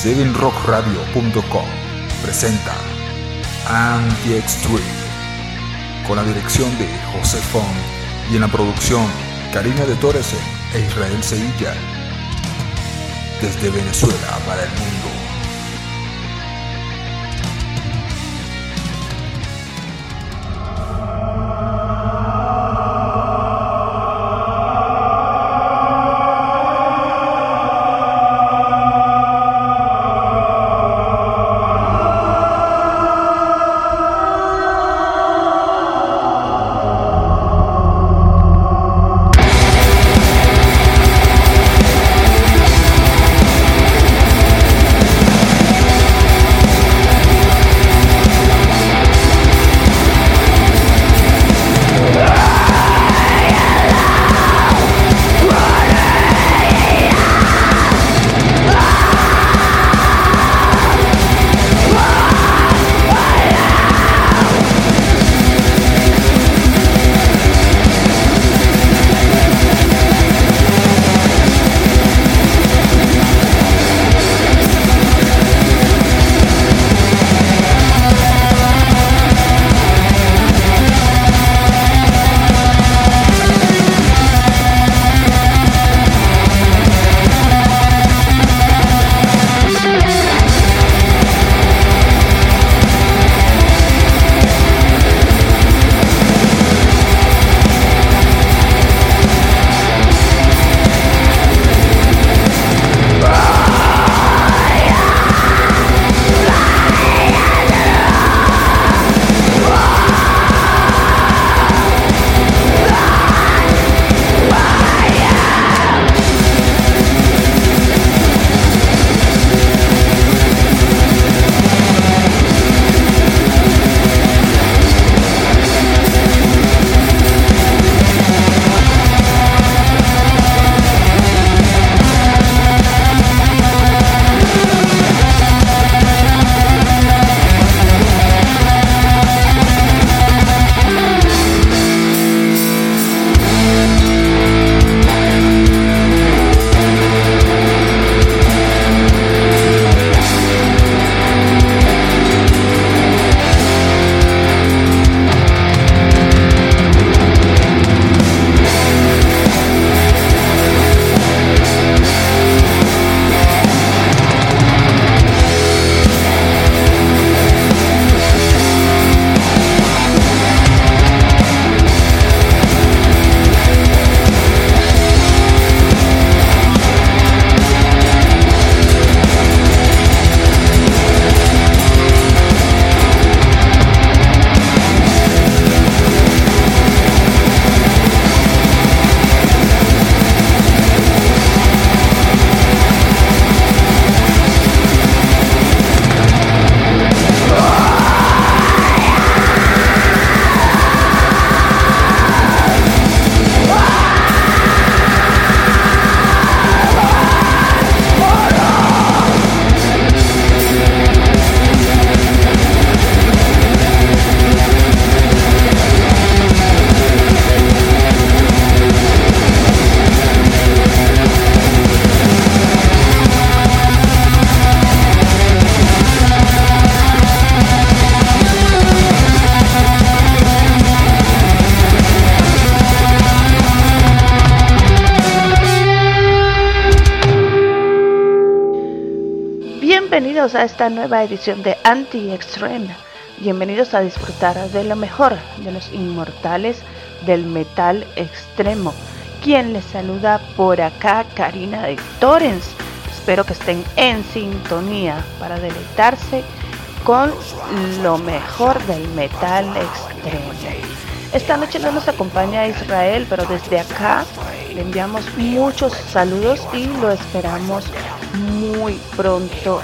7rockradio.com presenta Anti-Extreme, con la dirección de José Font y en la producción Karina de Torres e Israel Sevilla, desde Venezuela para el mundo. Bienvenidos a esta nueva edición de Anti-Extreme. Bienvenidos a disfrutar de lo mejor de los inmortales del metal extremo. Quien les saluda por acá, Karina de Torrens. Espero que estén en sintonía para deleitarse con lo mejor del metal extremo. Esta noche no nos acompaña Israel, pero desde acá le enviamos muchos saludos y lo esperamos muy pronto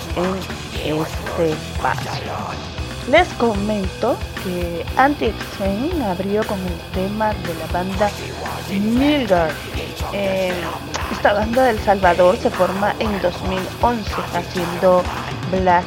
en este espacio. Les comento que Anti-Extreme abrió con el tema de la banda Milgar. Esta banda de El Salvador se forma en 2011 haciendo black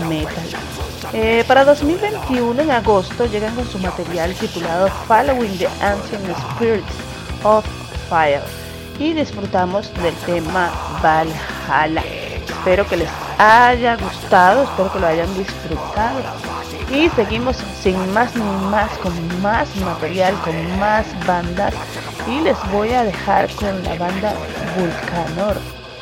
metal. Para 2021 en agosto llegan con su material titulado Following the Ancient Spirits of Fire y disfrutamos del tema Valhalla. Espero que les haya gustado, espero que lo hayan disfrutado. Y seguimos sin más ni más, con más material, con más bandas. Y les voy a dejar con la banda Vulcanor.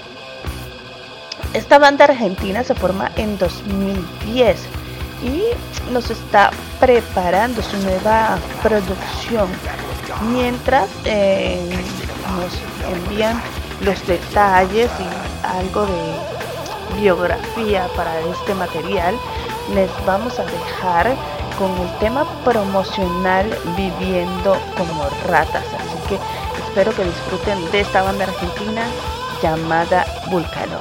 Esta banda argentina se forma en 2010 y nos está preparando su nueva producción. Mientras nos envían los detalles y algo de biografía para este material, les vamos a dejar con el tema promocional Viviendo como Ratas. Así que espero que disfruten de esta banda argentina llamada Vulcanor.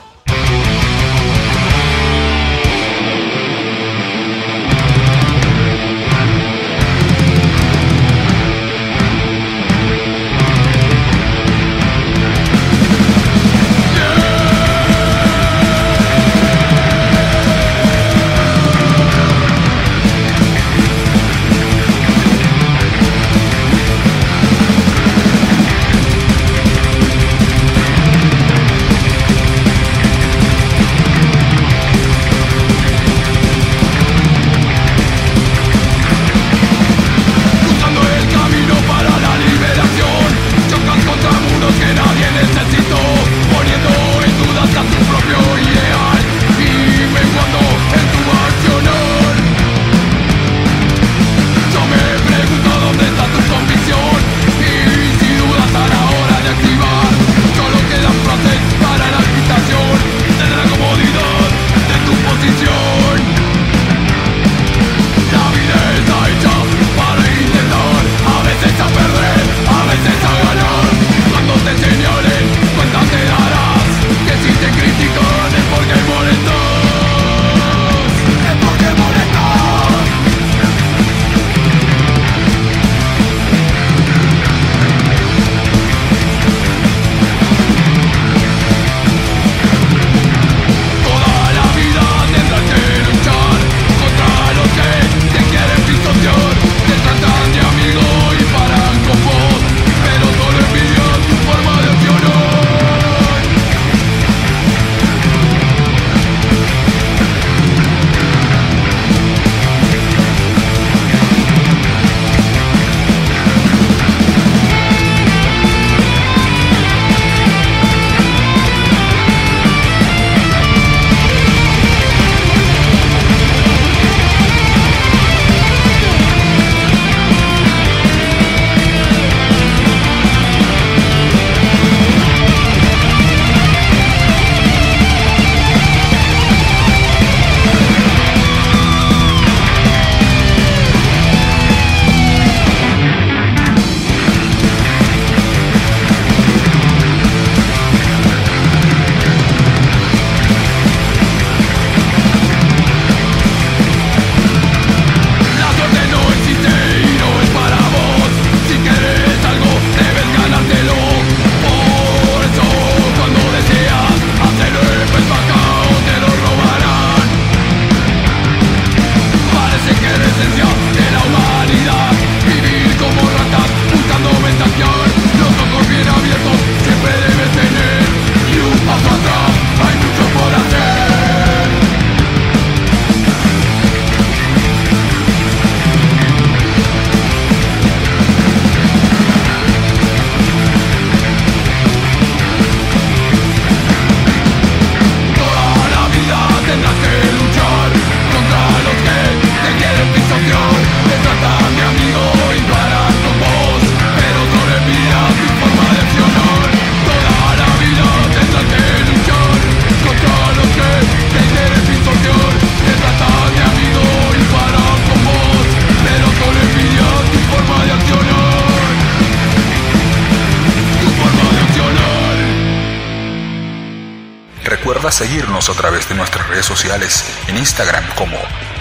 Recuerda seguirnos a través de nuestras redes sociales, en Instagram como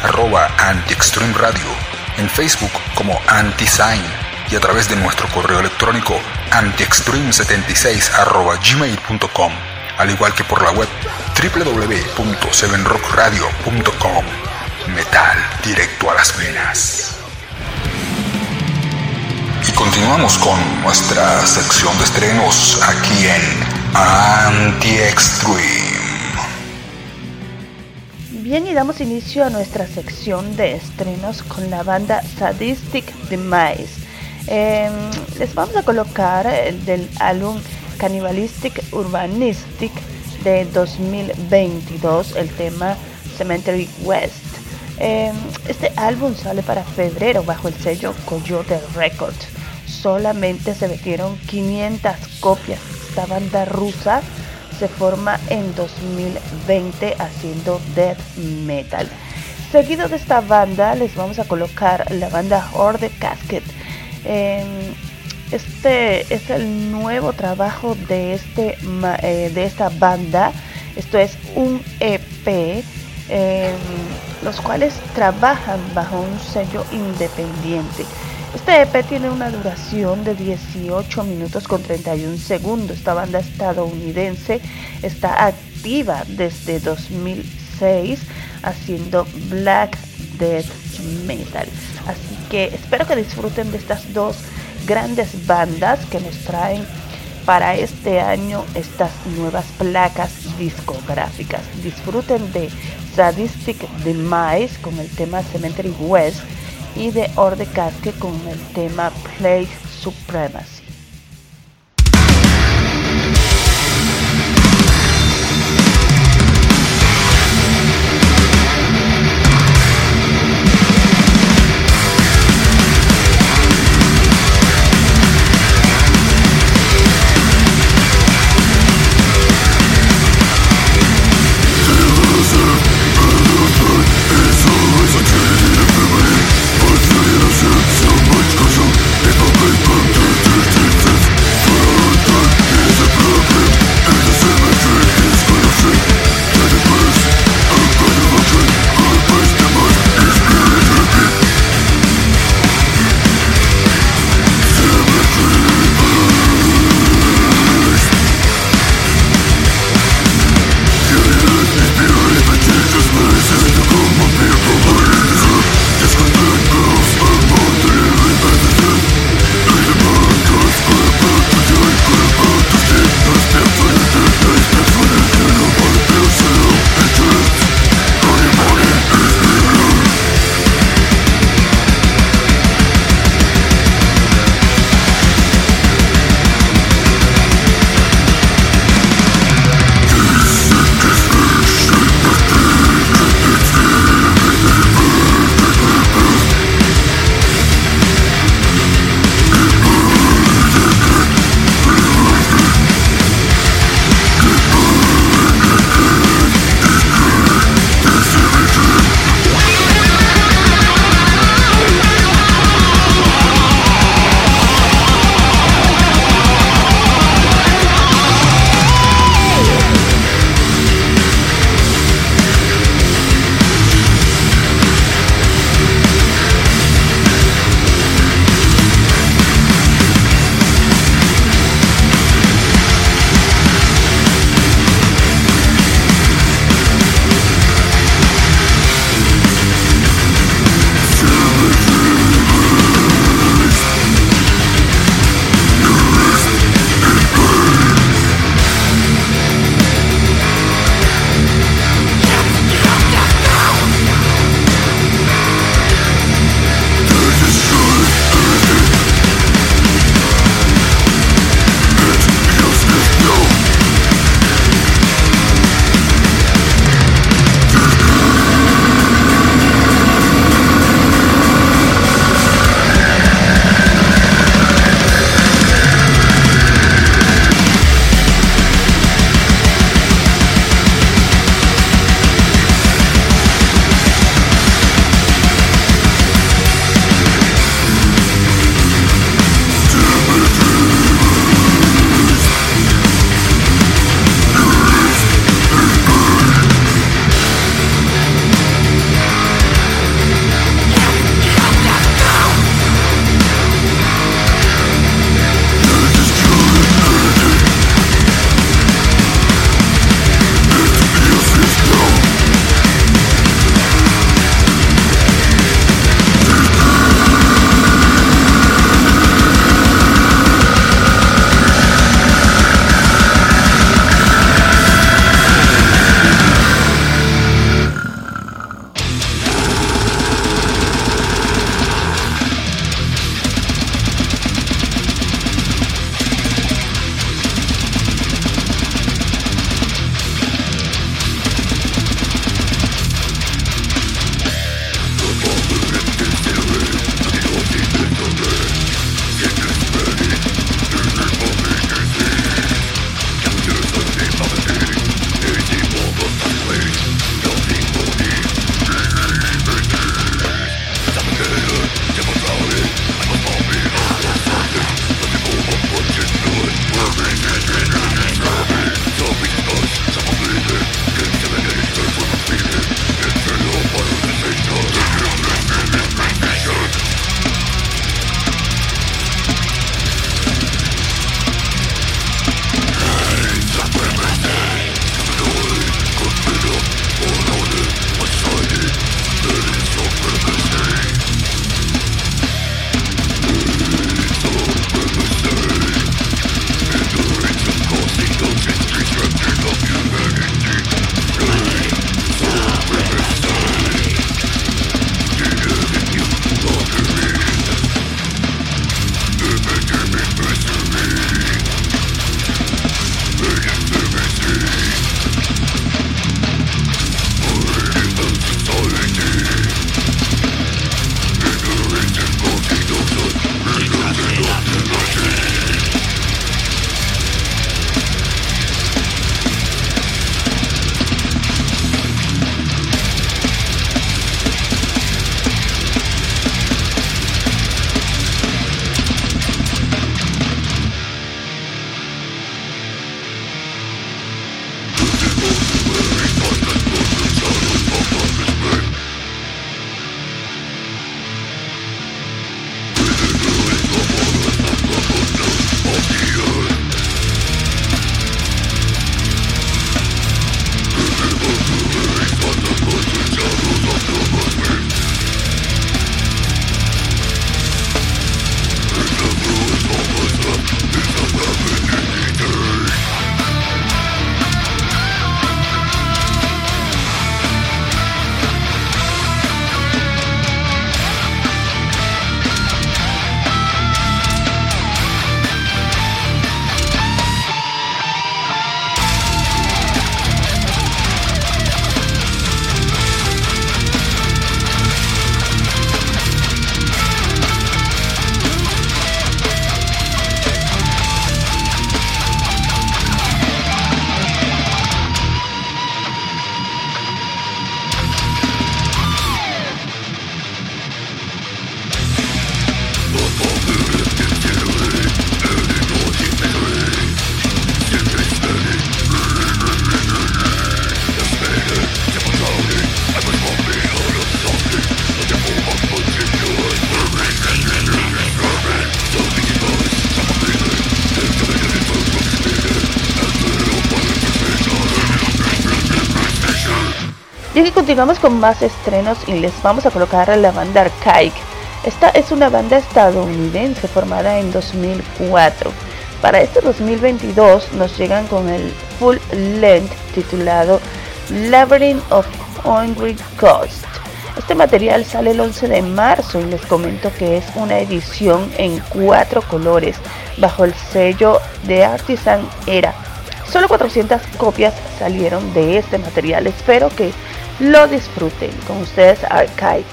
@antiextremeradio, en Facebook como antisign y a través de nuestro correo electrónico antiextreme76@gmail.com, al igual que por la web www.7rockradio.com. Metal directo a las venas. Y continuamos con nuestra sección de estrenos aquí en Anti-Extreme. Bien, y damos inicio a nuestra sección de estrenos con la banda Sadistic Demise. Les vamos a colocar el del álbum Cannibalistic Urbanistic de 2022, el tema Cemetery West. Este álbum sale para febrero bajo el sello Coyote Records. Solamente se vendieron 500 copias. Esta banda rusa se forma en 2020 haciendo death metal. Seguido de esta banda les vamos a colocar la banda Horde Casket. Este es el nuevo trabajo de esta banda. Esto es un EP, los cuales trabajan bajo un sello independiente. Este EP tiene una duración de 18 minutos con 31 segundos. Esta banda estadounidense está activa desde 2006 haciendo black death metal. Así que espero que disfruten de estas dos grandes bandas que nos traen para este año estas nuevas placas discográficas. Disfruten de Sadistic Demise con el tema Cemetery West y de Horde Casket con el tema Plague Supremacy. So much caution, if I break, Y aquí continuamos con más estrenos y les vamos a colocar a la banda Archaic. Esta es una banda estadounidense formada en 2004. Para este 2022 nos llegan con el full length titulado Labyrinth of Hungry Ghost. Este material sale el 11 de marzo y les comento que es una edición en 4 colores bajo el sello de Artisan Era. Solo 400 copias salieron de este material. Espero que lo disfruten. Con ustedes Archaic.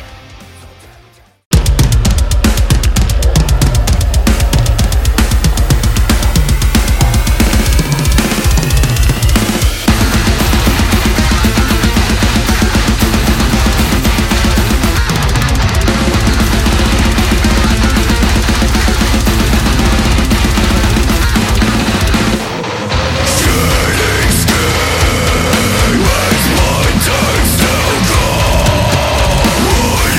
Why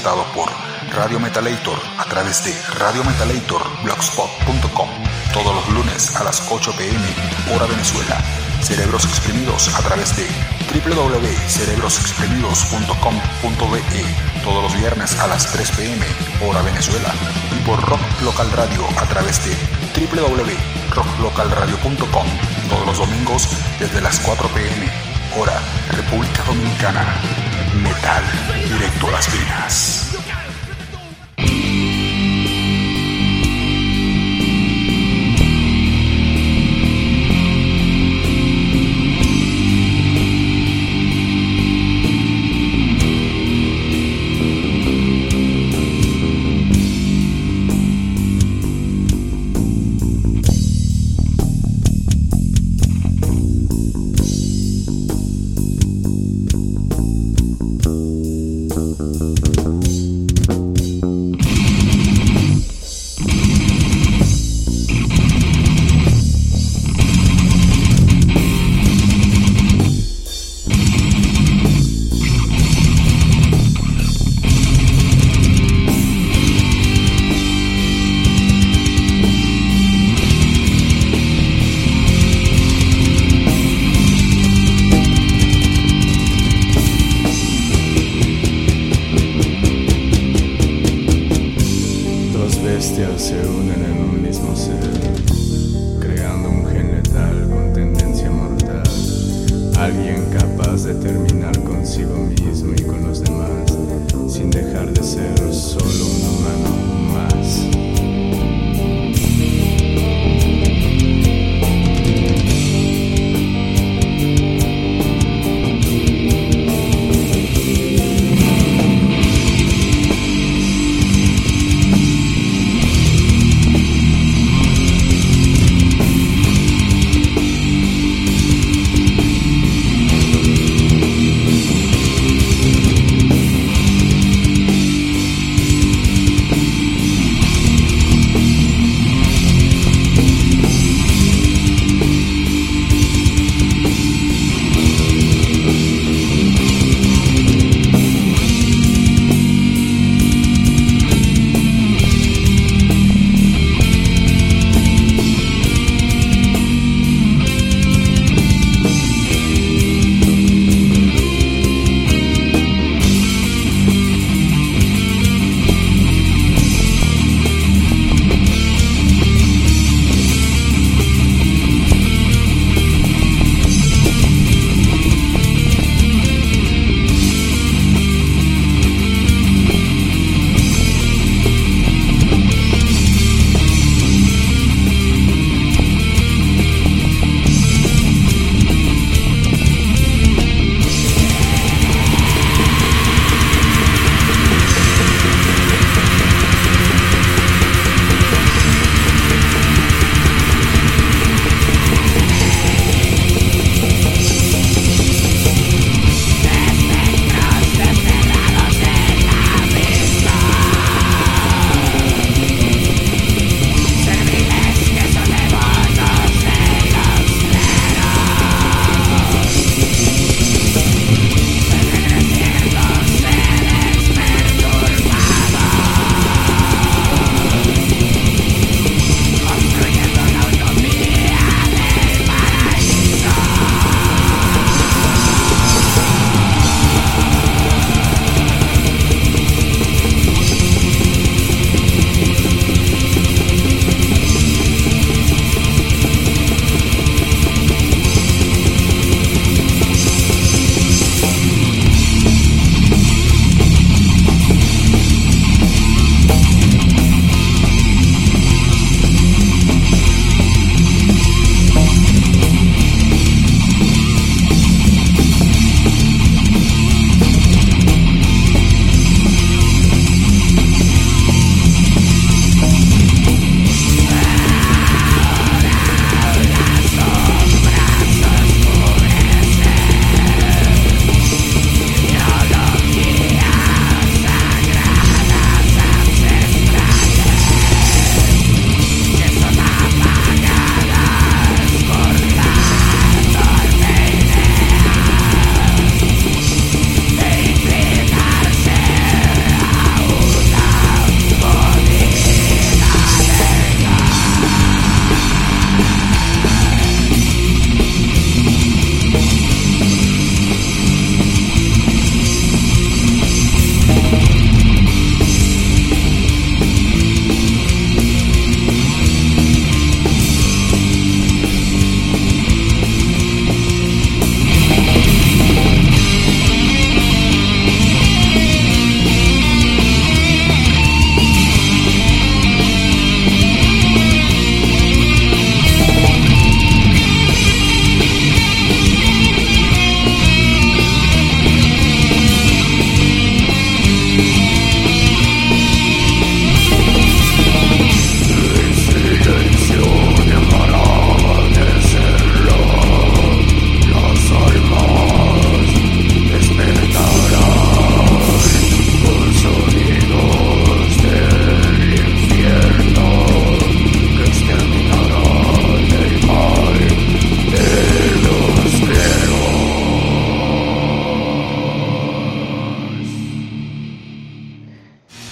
presentado por Radio Metalator a través de radiometalatorblogspot.com todos los lunes a las 8 p.m. hora Venezuela. Cerebros Exprimidos a través de www.cerebrosexprimidos.com.be todos los viernes a las 3 p.m. hora Venezuela, y por Rock Local Radio a través de www.rocklocalradio.com todos los domingos desde las 4 p.m. hora República Dominicana. Metal directo a las venas. Se unen en un mismo ser, creando un gen letal con tendencia mortal. Alguien capaz de terminar consigo mismo y con los demás, sin dejar de ser solo un humano más.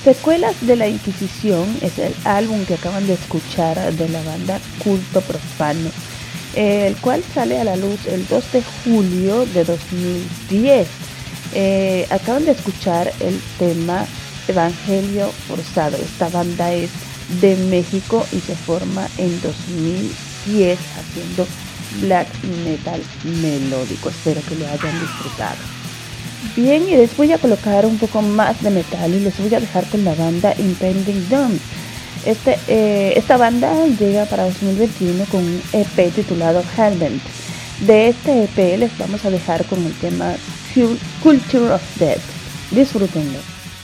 Secuelas de la Inquisición es el álbum que acaban de escuchar de la banda Culto Profano, el cual sale a la luz el 2 de julio de 2010. Acaban de escuchar el tema Evangelio Forzado. Esta banda es de México y se forma en 2010 haciendo black metal melódico. Espero que lo hayan disfrutado. Bien, y les voy a colocar un poco más de metal y les voy a dejar con la banda Impending Doom. Esta banda llega para 2021 con un EP titulado Hellbent. De este EP les vamos a dejar con el tema Culture of Death. Disfrútenlo.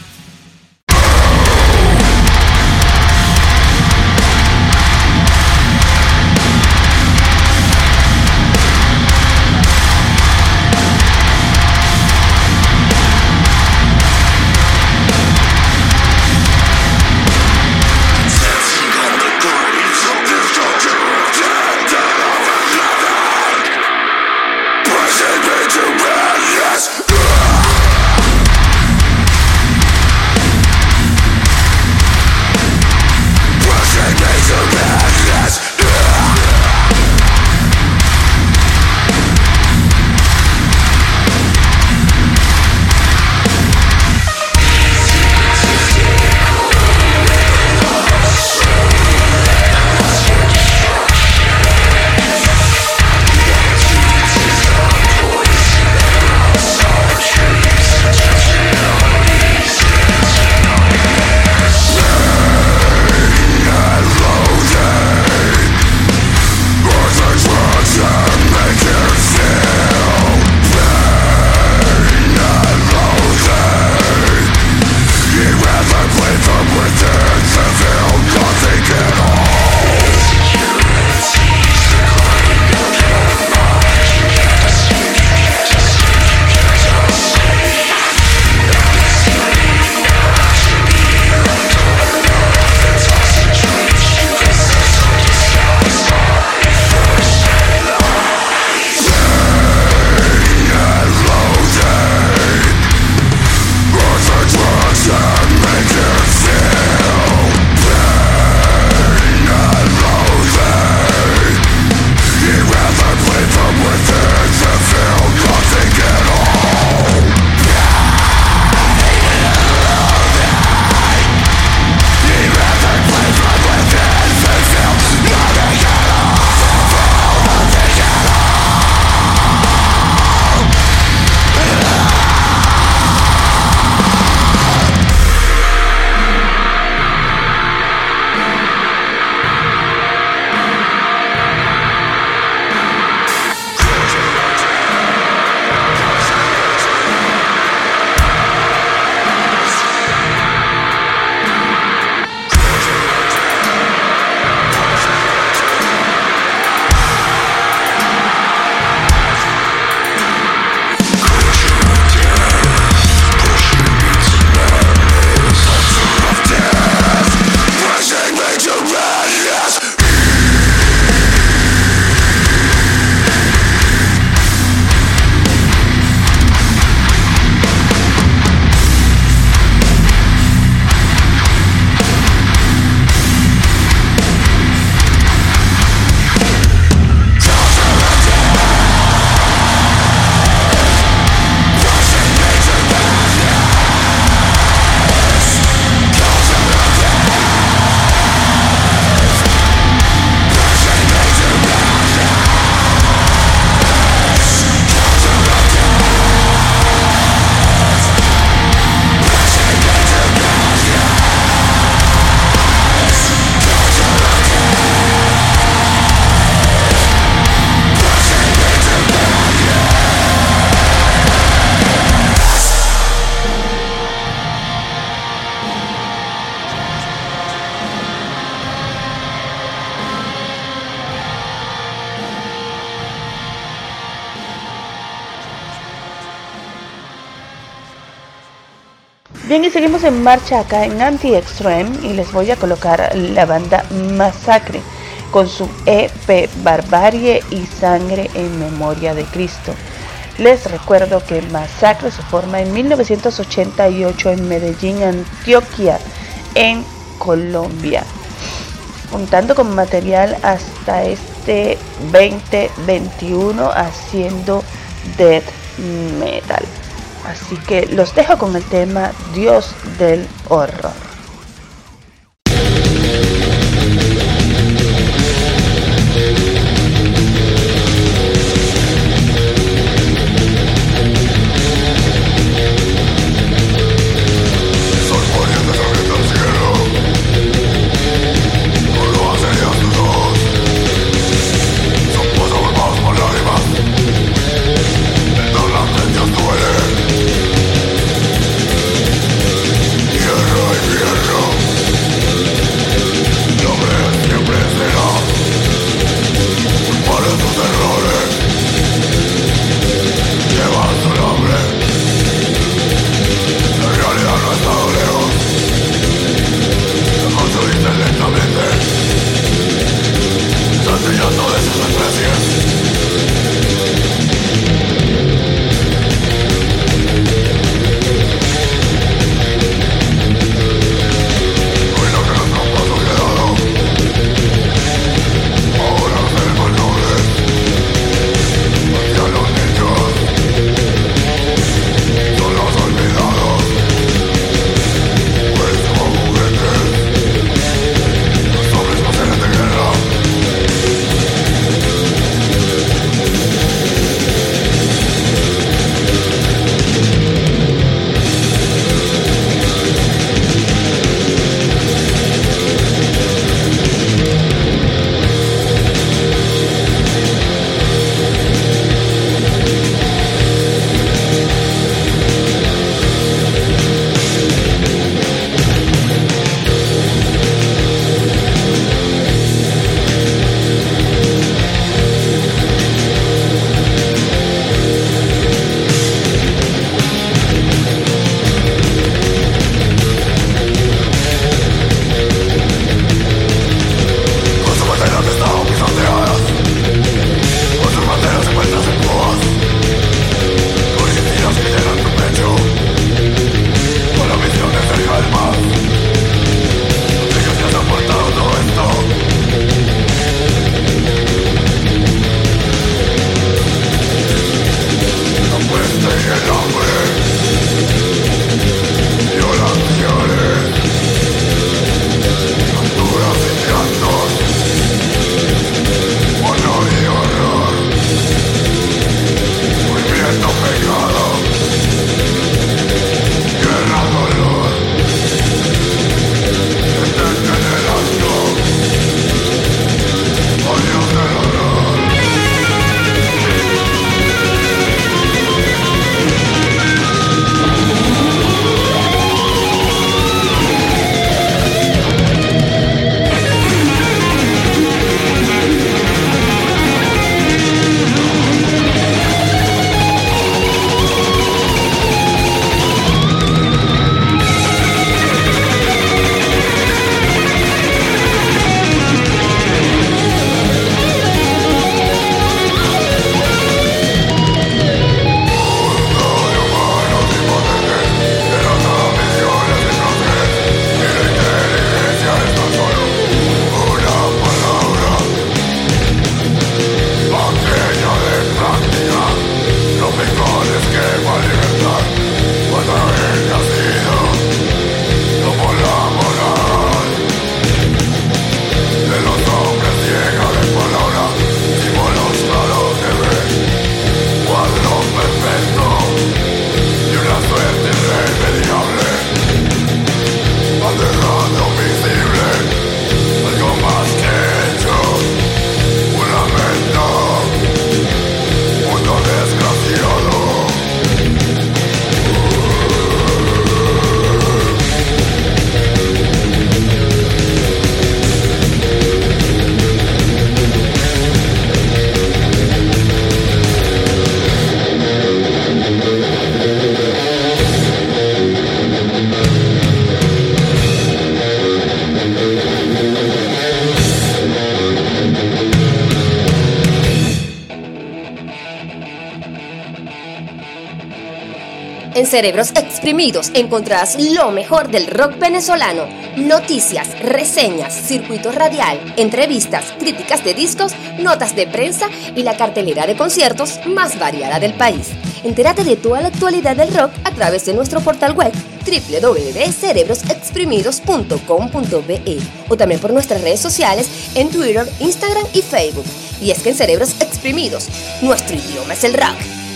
Bien, y seguimos en marcha acá en Anti-Extreme y les voy a colocar la banda Masacre con su EP Barbarie y Sangre en Memoria de Cristo. Les recuerdo que Masacre se forma en 1988 en Medellín, Antioquia, en Colombia, contando con material hasta este 2021 haciendo death metal. Así que los dejo con el tema Dios del Horror. Tierra y En Cerebros Exprimidos encontrarás lo mejor del rock venezolano. Noticias, reseñas, circuito radial, entrevistas, críticas de discos, notas de prensa y la cartelera de conciertos más variada del país. Entérate de toda la actualidad del rock a través de nuestro portal web www.cerebrosexprimidos.com.be o también por nuestras redes sociales en Twitter, Instagram y Facebook. Y es que en Cerebros Exprimidos, nuestro idioma es el rock.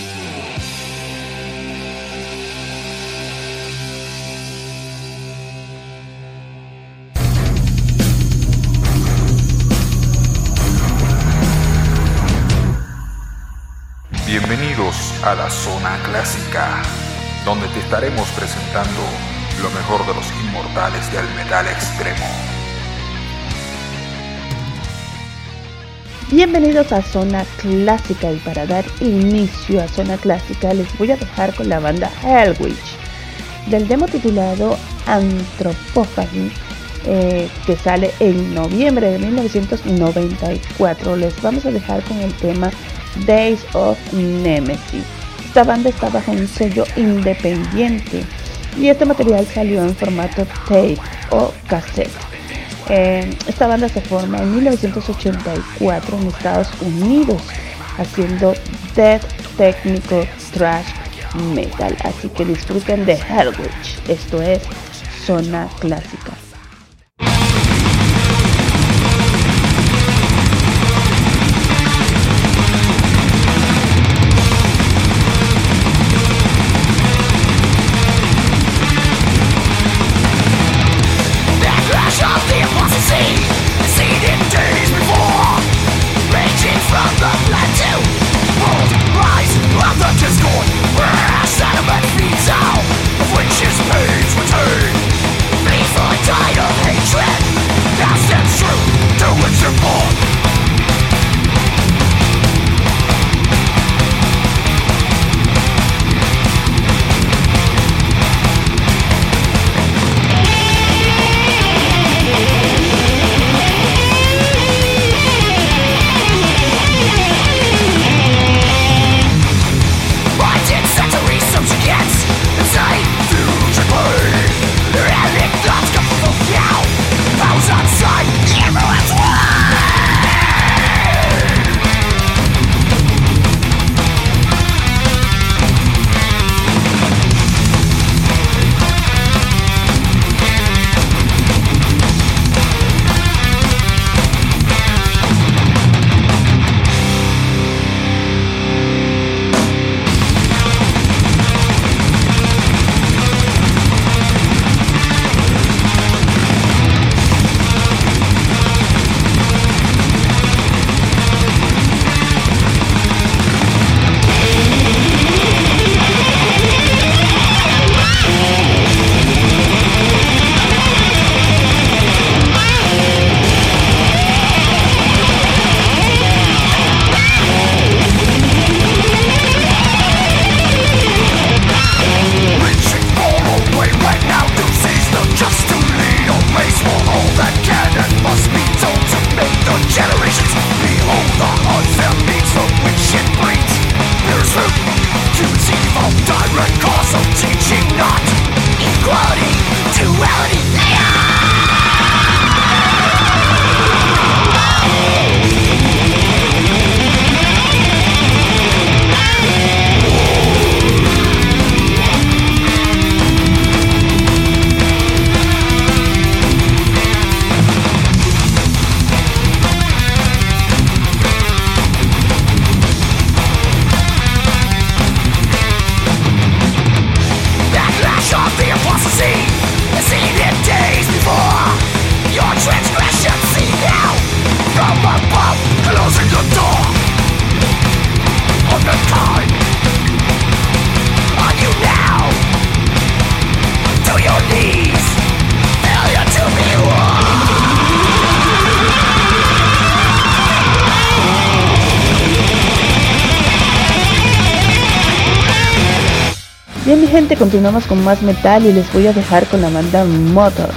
Bienvenidos a la Zona Clásica, donde te estaremos presentando lo mejor de los inmortales del metal extremo. Bienvenidos a Zona Clásica, y para dar inicio a Zona Clásica les voy a dejar con la banda Hellwitch del demo titulado Anthropophagy, que sale en noviembre de 1994. Les vamos a dejar con el tema Days of Nemesis. Esta banda está bajo un sello independiente y este material salió en formato tape o cassette. Esta banda se forma en 1984 en Estados Unidos haciendo death técnico thrash metal, así que disfruten de Hellwitch. Esto es Zona Clásica. Bien, mi gente, continuamos con más metal y les voy a dejar con la banda Motor,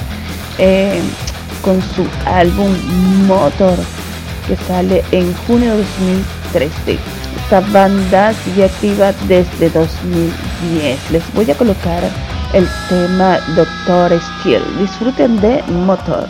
con su álbum Motor, que sale en junio de 2013. Esta banda sigue activa desde 2010. Les voy a colocar el tema Dr. Steel. Disfruten de Motor.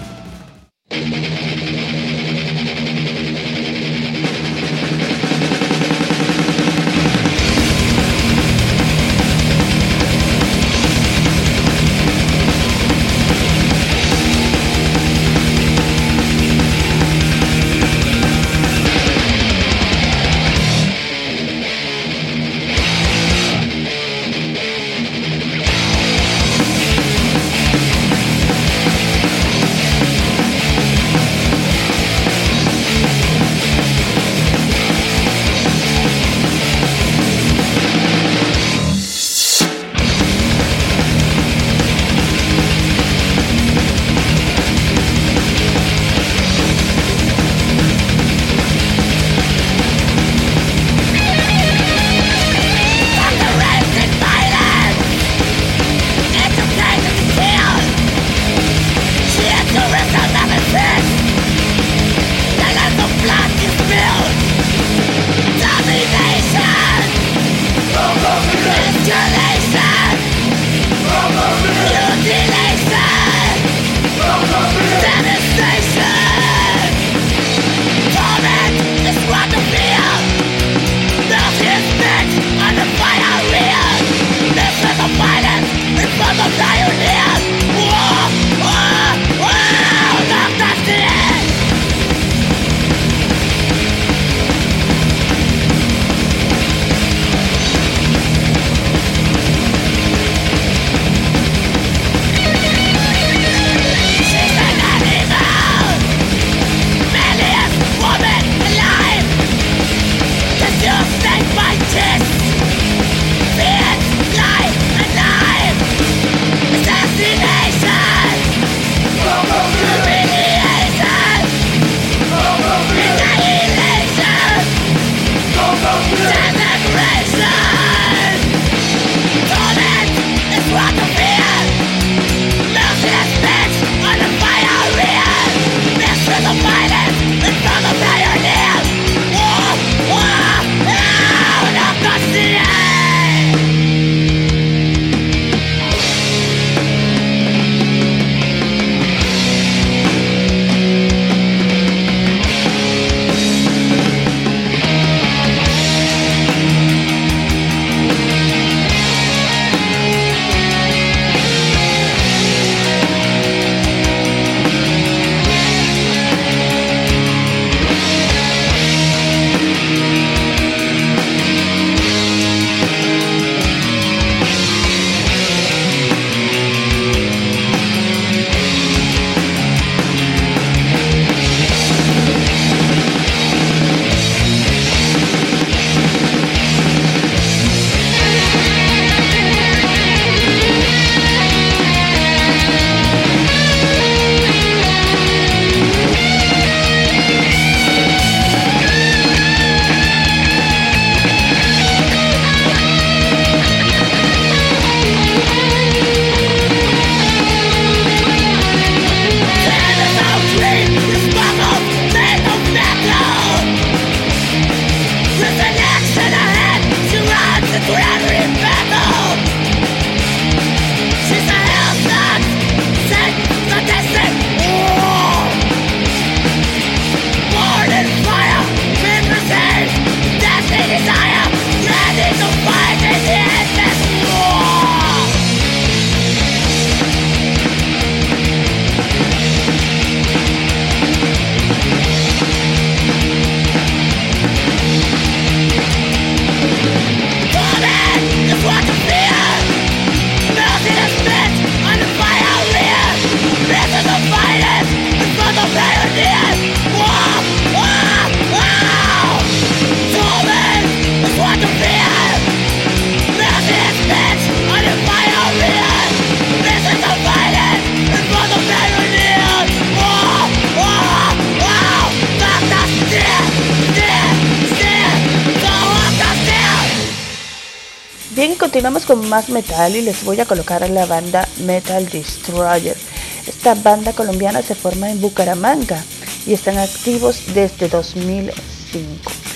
Bien, continuamos con más metal y les voy a colocar a la banda Metal Destroyer. Esta banda colombiana se forma en Bucaramanga y están activos desde 2005.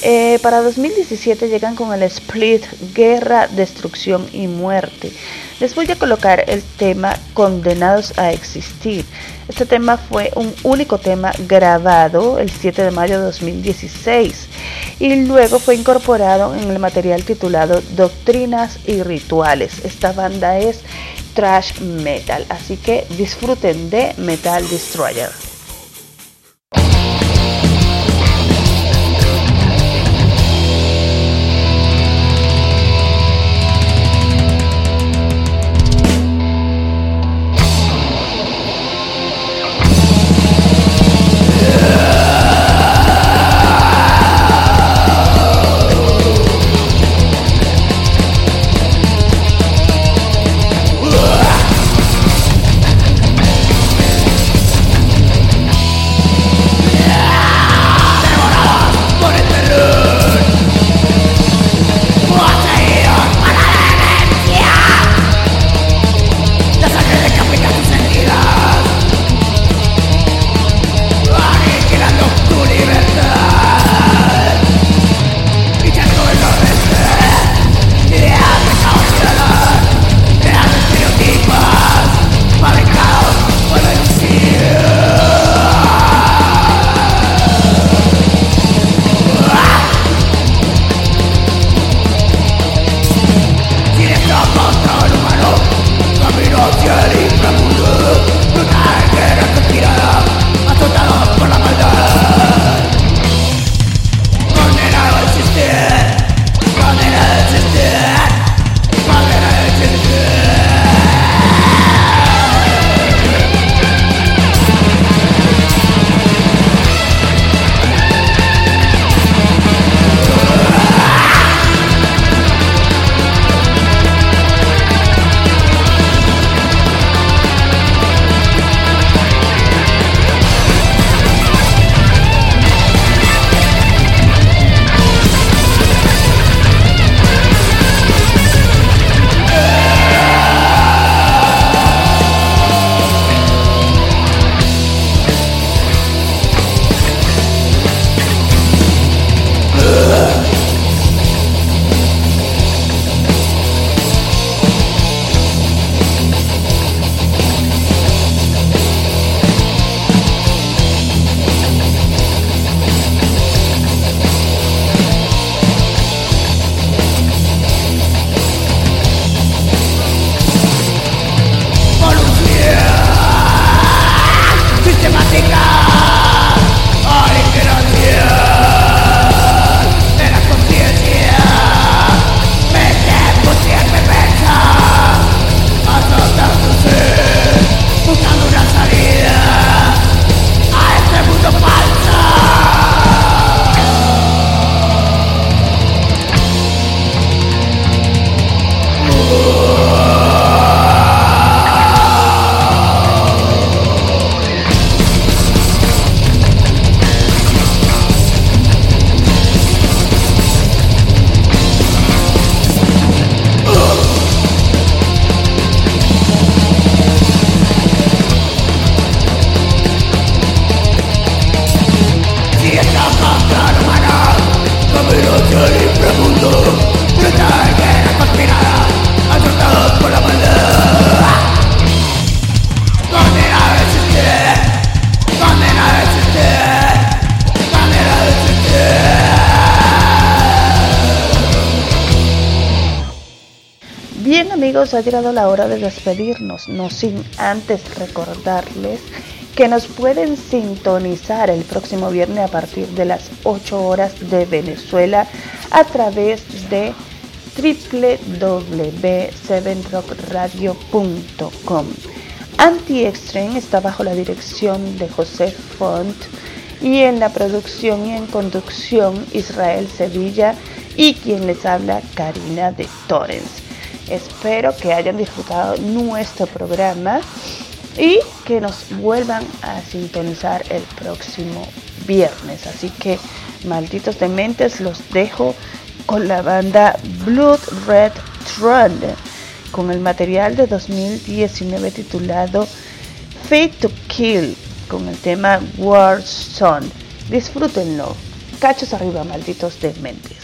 Para 2017 llegan con el split Guerra, Destrucción y Muerte. Les voy a colocar el tema Condenados a Existir. Este tema fue un único tema grabado el 7 de mayo de 2016 y luego fue incorporado en el material titulado Doctrinas y Rituales. Esta banda es thrash metal, así que disfruten de Metal Destroyer. Bien amigos, ha llegado la hora de despedirnos, no sin antes recordarles que nos pueden sintonizar el próximo viernes a partir de las 8 horas de Venezuela a través de www.7rockradio.com. Anti-Extreme está bajo la dirección de José Font y en la producción y en conducción Israel Sevilla y quien les habla Karina de Torrens. Espero que hayan disfrutado nuestro programa y que nos vuelvan a sintonizar el próximo viernes. Así que, malditos dementes, los dejo con la banda Blood Red Throne, con el material de 2019 titulado Fate to Kill, con el tema War Song. Disfrútenlo. Cachos arriba, malditos dementes.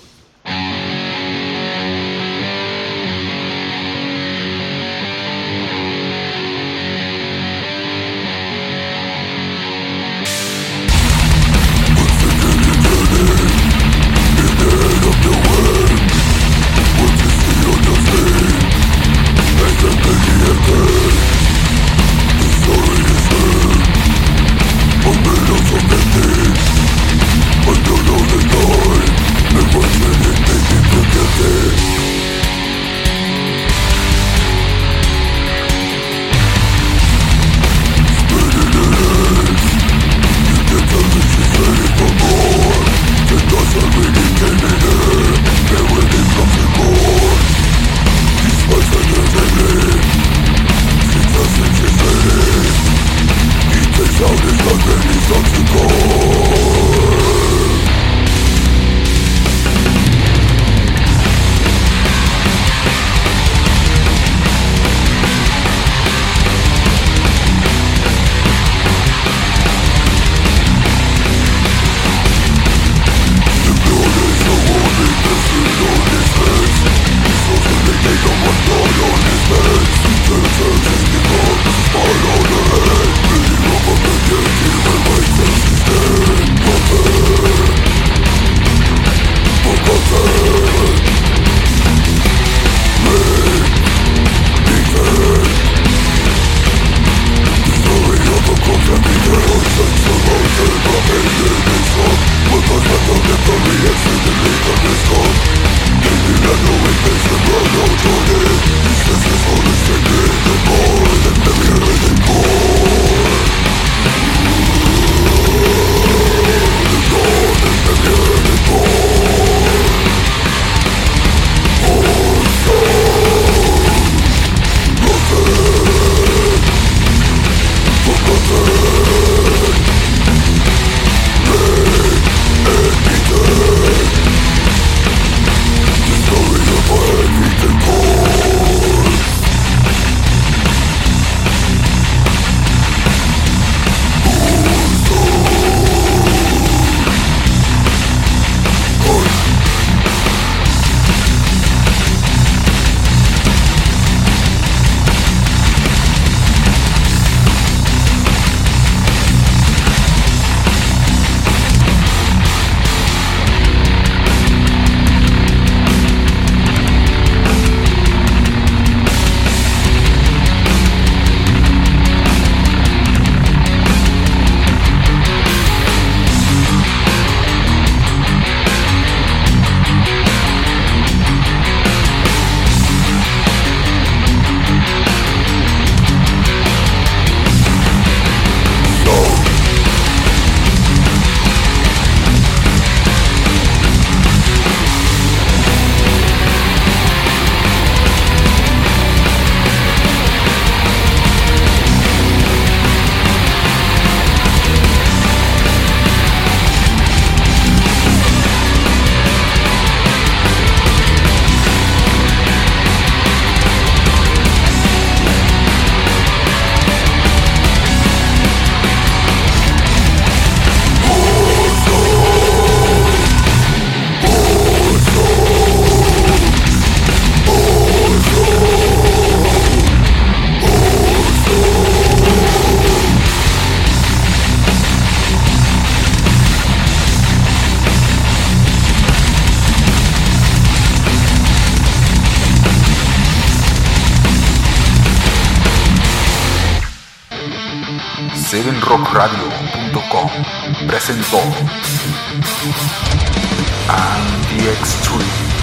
sevenrockradio.com presentó Anti-Extreme.